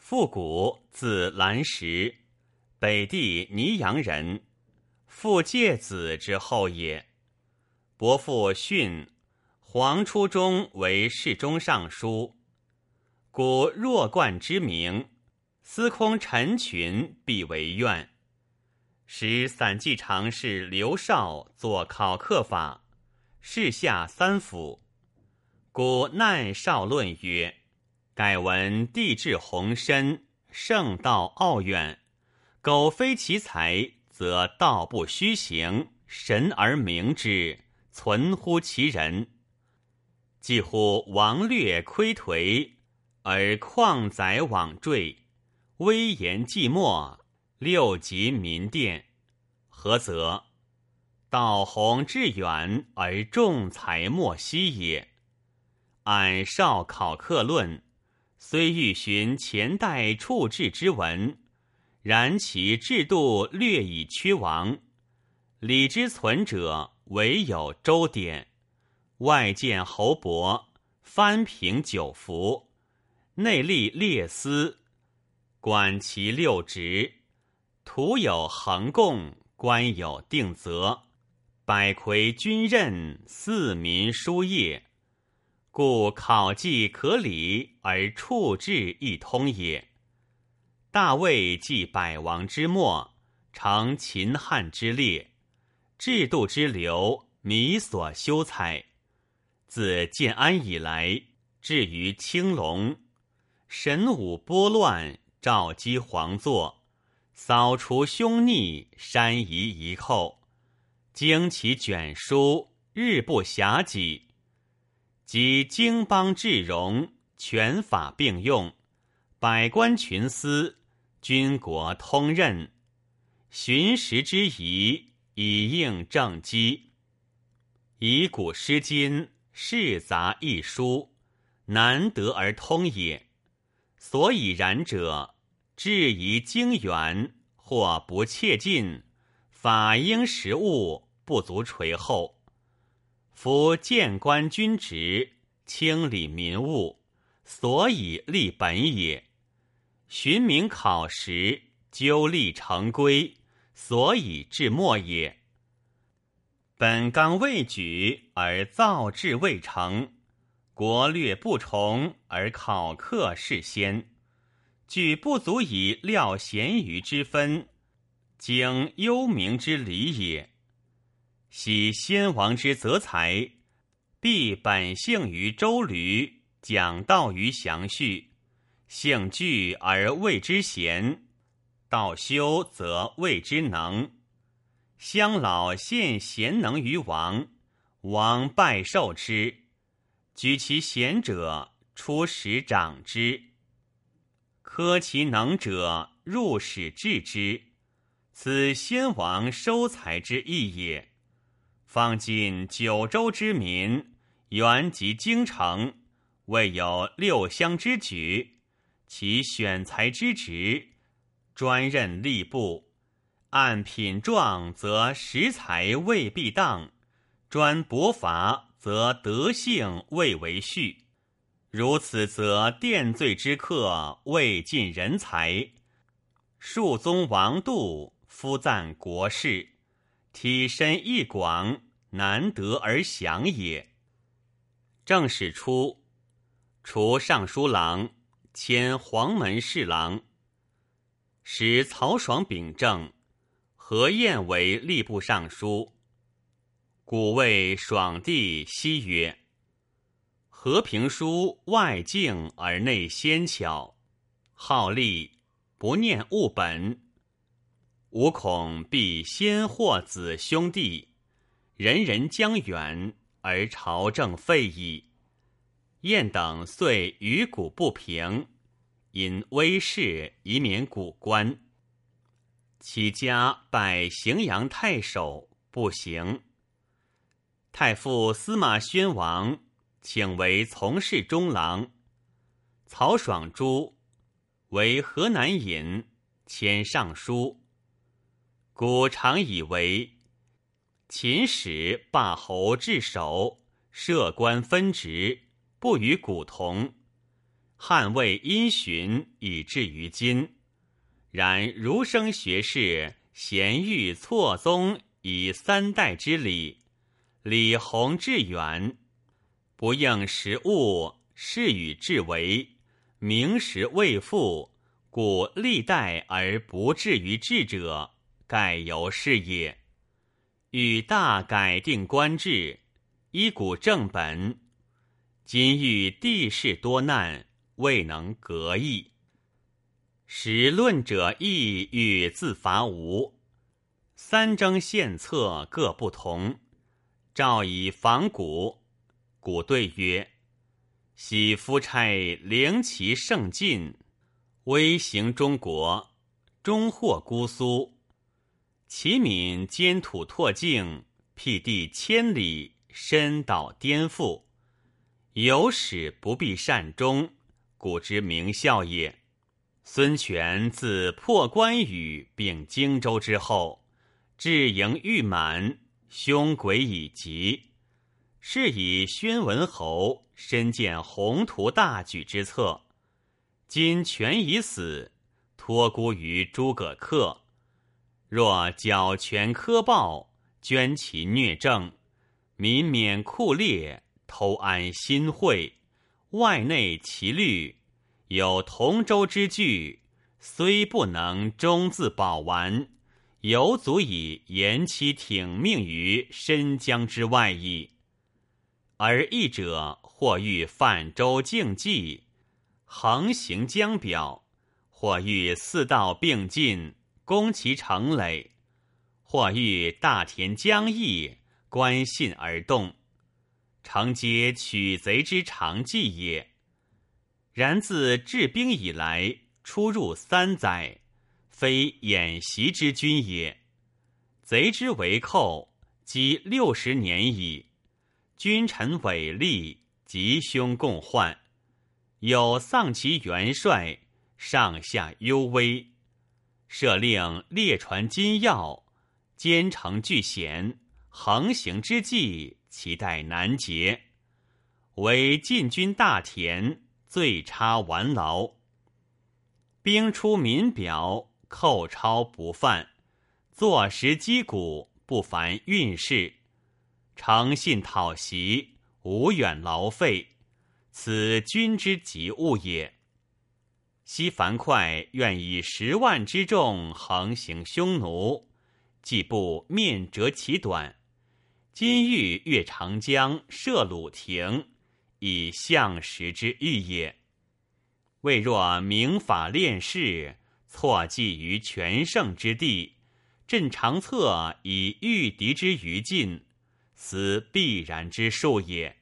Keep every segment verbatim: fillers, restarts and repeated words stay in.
复古，字兰石，北地泥阳人，傅介子之后也。伯父训，黄初中为侍中尚书。古弱冠之名，司空陈群必为愿。时散骑常侍刘绍作考课法，试下三府。古难少论曰：改闻地质宏深，圣道奥远，苟非其才，则道不虚行，神而明之，存乎其人。几乎王略窥颓，而旷载往坠，威严寂寞，六极民殿。何则？道宏志远，而众才莫惜也。按少考课论，虽欲寻前代处置之文，然其制度略已屈亡。礼之存者，唯有周典，外见侯伯，藩平九服，内立列司，管其六职，徒有衡贡，官有定责，百魁军任，四民书业，故考绩可理，而处置亦通也。大魏继百王之末，承秦汉之列，制度之流，弥所修采。自建安以来，至于青龙，神武拨乱，召集皇座，扫除凶逆，删夷夷寇，经其卷书，日不暇己。即经邦治戎，权法并用，百官群司，军国通任，寻时之宜，以应政机。以古失今，世杂易疏，难得而通也。所以然者，质疑经远，或不切近，法应实务，不足垂后。夫谏官军职，清理民务，所以立本也。寻名考实，纠立成规，所以治末也。本纲未举，而造制未成，国略不崇，而考课事先，据不足以料贤愚之分，经幽冥之理也。昔先王之择才，必本性于周驴，讲道于详序，性具而谓之贤，道修则谓之能。乡老献贤能于王，王拜受之，举其贤者，出使长之，科其能者，入使治之。此先王收才之意也。方今九州之民，原及京城，未有六乡之举，其选才之职，专任吏部，按品状则实才未必当，专驳罚则德性未为序。如此则奠罪之客未尽人才，庶宗王度夫赞国事，体深义广，难得而享也。正史初，除尚书郎，迁黄门侍郎，使曹爽秉政，何晏为吏部尚书。古谓爽帝奚曰：和平书外敬而内纤巧，好利，不念物本。吾恐必先祸子兄弟，人人将远，而朝政废矣。晏等遂与古不平，因威势以免古官。其家拜荥阳太守，不行。太傅司马宣王请为从事中郎，曹爽诛，为河南尹，迁尚书。古常以为秦始罢侯治守，设官分职，不与古同。 汉魏因循以至于今。然儒生学士贤欲错综以三代之礼，礼宏致远，不应时务，事与至为，名实未复，故历代而不至于治者，盖由是也。欲大改定官制，依古正本，今遇地势多难，未能革易。时论者亦欲自伐吴，三征献策各不同，诏以防古。古对曰：喜夫差凌其盛尽，威行中国，终获姑苏。其民兼土拓境，辟地千里，深岛颠覆，有使不必善终，古之名效也。孙权自破关羽并荆州之后，志营欲满，凶诡已极，是以宣文侯身见宏图大举之策。今权已死，托孤于诸葛恪，若缴权苛暴，捐其虐政，民免酷烈，偷安新会，外内其虑，有同舟之据，虽不能终自保完，犹足以延期挺命于深江之外矣。而义者或欲泛舟竞技，横行江表，或欲四道并进，攻其城垒，或欲大田将邑，观信而动，诚皆取贼之常计也。然自治兵以来，出入三载，非演习之君也。贼之为寇，积六十年矣。君臣违立，吉凶共患，有丧其元帅，上下忧危。设令列传金要，兼程巨险，横行之计，其待难竭。为进军大田，最差完劳。兵出民表，寇超不犯，坐实击鼓，不凡运势。诚信讨袭，无远劳费，此君之急务也。昔樊哙愿以十万之众横行匈奴，既不面折其短，今欲越长江，涉鲁庭，以相识之欲也。未若明法练士，错计于全胜之地，振长策以御敌之于尽，此必然之术也。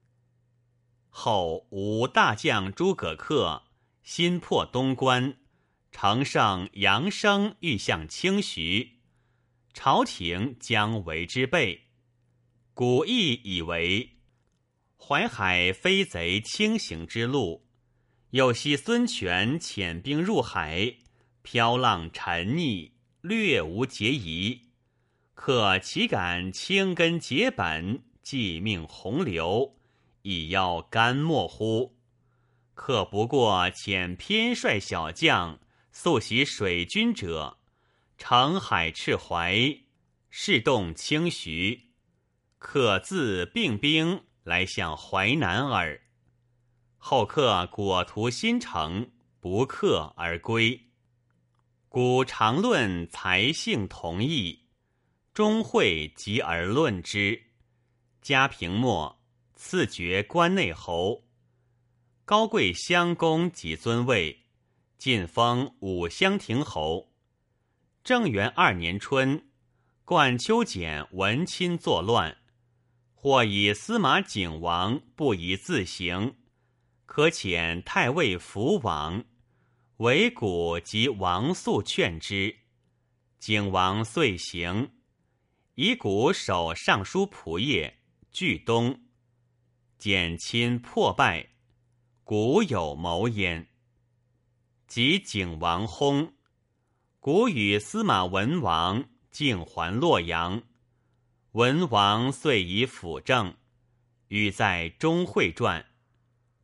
后吴大将诸葛恪新破东关，乘胜扬声欲向清徐，朝廷将为之备。古意以为淮海非贼轻行之路，又悉孙权遣兵入海，飘浪沉溺，略无节疑。可岂敢轻根结本，继命洪流，以邀干莫乎？可不过遣偏率小将，速袭水军者，乘海赤淮，势动清徐，可自并兵来向淮南耳。后客果图新城，不克而归。古常论才性同义，终会集而论之。嘉平末，赐爵关内侯。高贵襄公即尊位，晋封武乡亭侯。正元二年春，冠丘简闻亲作乱，或以司马景王不宜自行，可遣太尉伏往，为古及王肃劝之。景王遂行，以古守尚书仆射，据东。简亲破败，古有谋焉。及景王薨，古与司马文王径还洛阳。文王遂以辅政，语在钟会传。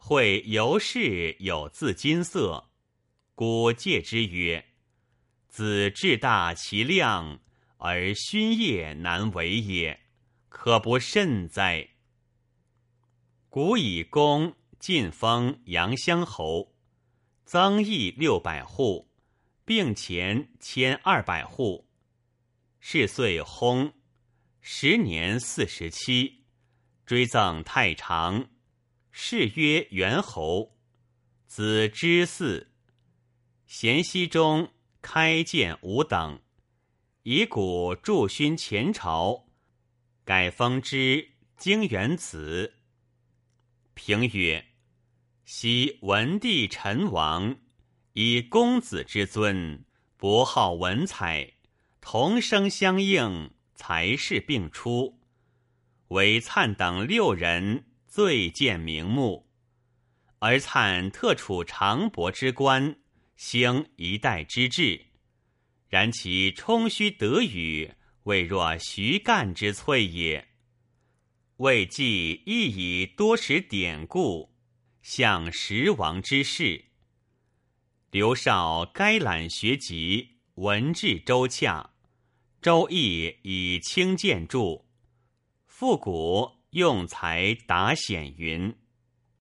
会由是有自金色，故戒之曰：子志大其量，而勋业难为也，可不慎哉！古以公晋封阳乡侯，增邑六百户，并前千二百户。是岁薨，时年四十七，追赠太常，谥曰元侯。子之嗣，咸熙中开建五等，以古助勋前朝，改封之京元子。评曰：昔文帝陈王以公子之尊，博好文采，同声相应，才士并出，唯粲等六人最见名目。而粲特处长伯之官，兴一代之志，然其充虚德语，未若徐干之粹也。魏既亦以多识典故，向时王之事。刘绍该览学籍，文治周洽。周易以轻见著，复古用才达显云。